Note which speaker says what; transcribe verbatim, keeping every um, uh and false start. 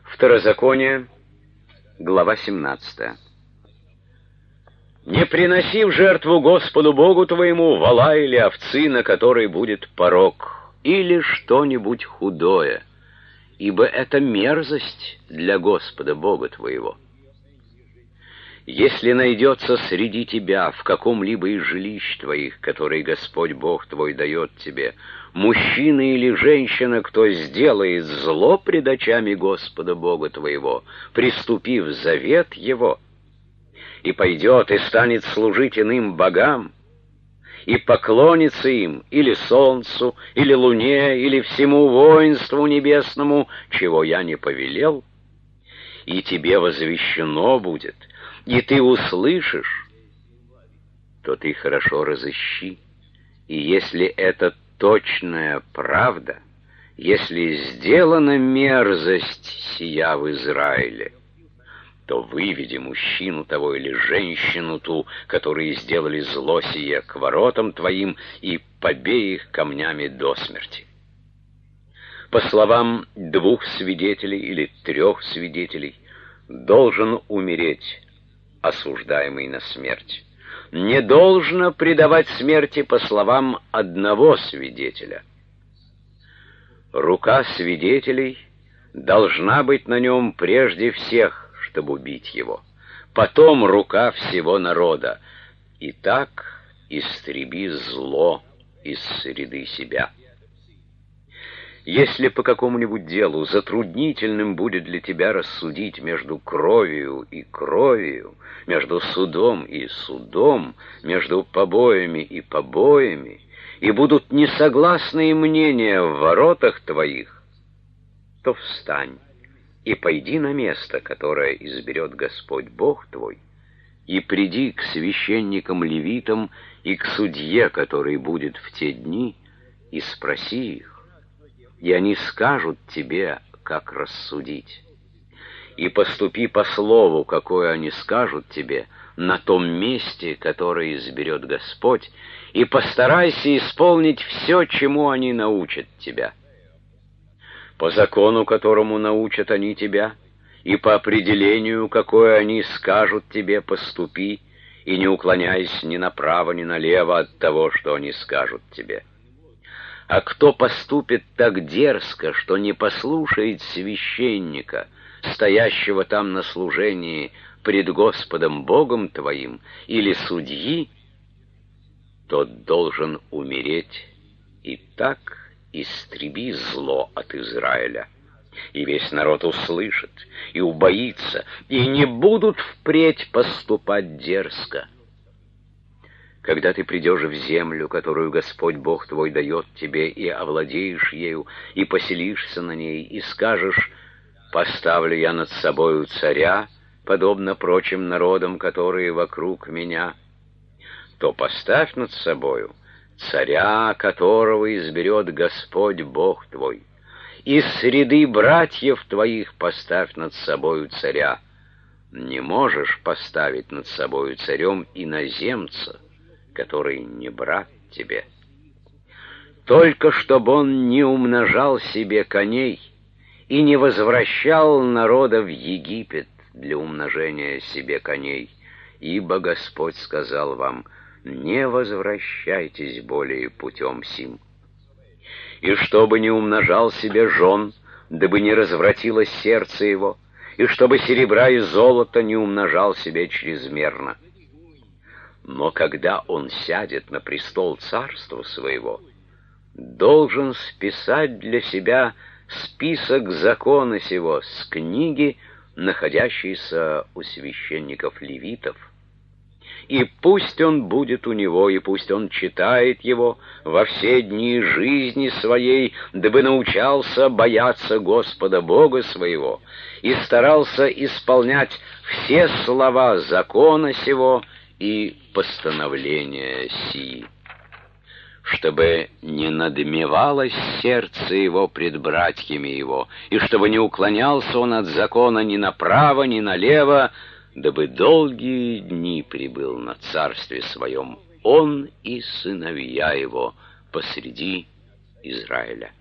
Speaker 1: Второзаконие, глава семнадцатая. «Не приноси в жертву Господу Богу твоему вола или овцы, на которой будет порок, или что-нибудь худое, ибо это мерзость для Господа Бога твоего. Если найдется среди тебя в каком-либо из жилищ твоих, которые Господь Бог твой дает тебе, мужчина или женщина, кто сделает зло пред очами Господа Бога твоего, приступив завет его, и пойдет и станет служить иным богам, и поклонится им, или солнцу, или луне, или всему воинству небесному, чего я не повелел, и тебе возвещено будет, и ты услышишь, то ты хорошо разыщи, и если это точная правда, если сделана мерзость сия в Израиле, то выведи мужчину того или женщину ту, которые сделали зло сие, к воротам твоим, и побей их камнями до смерти. По словам двух свидетелей или трех свидетелей, должен умереть осуждаемый на смерть. Не должно предавать смерти по словам одного свидетеля. Рука свидетелей должна быть на нем прежде всех, чтобы убить его, потом рука всего народа. И так истреби зло из среды себя. Если по какому-нибудь делу затруднительным будет для тебя рассудить между кровью и кровью, между судом и судом, между побоями и побоями, и будут несогласные мнения в воротах твоих, то встань и пойди на место, которое изберет Господь Бог твой, и приди к священникам-левитам и к судье, который будет в те дни, и спроси их, и они скажут тебе, как рассудить. И поступи по слову, какое они скажут тебе, на том месте, которое изберет Господь, и постарайся исполнить все, чему они научат тебя. По закону, которому научат они тебя, и по определению, какое они скажут тебе, поступи, и не уклоняйся ни направо, ни налево от того, что они скажут тебе. А кто поступит так дерзко, что не послушает священника, стоящего там на служении пред Господом Богом твоим, или судьи, тот должен умереть, и так истреби зло от Израиля. И весь народ услышит, и убоится, и не будут впредь поступать дерзко. Когда ты придешь в землю, которую Господь Бог твой дает тебе, и овладеешь ею, и поселишься на ней, и скажешь: «Поставлю я над собою царя, подобно прочим народам, которые вокруг меня», то поставь над собою царя, которого изберет Господь Бог твой. Из среды братьев твоих поставь над собою царя. Не можешь поставить над собою царем иноземца, который не брат тебе. Только чтобы он не умножал себе коней и не возвращал народа в Египет для умножения себе коней, ибо Господь сказал вам: не возвращайтесь более путем сим. И чтобы не умножал себе жен, дабы не развратилось сердце его, и чтобы серебра и золота не умножал себе чрезмерно. Но когда он сядет на престол царства своего, должен списать для себя список закона сего с книги, находящейся у священников-левитов. И пусть он будет у него, и пусть он читает его во все дни жизни своей, дабы научался бояться Господа Бога своего и старался исполнять все слова закона сего и постановления сии, чтобы не надмевалось сердце его пред братьями его, и чтобы не уклонялся он от закона ни направо, ни налево, дабы долгие дни пребыл на царстве своем он и сыновья его посреди Израиля.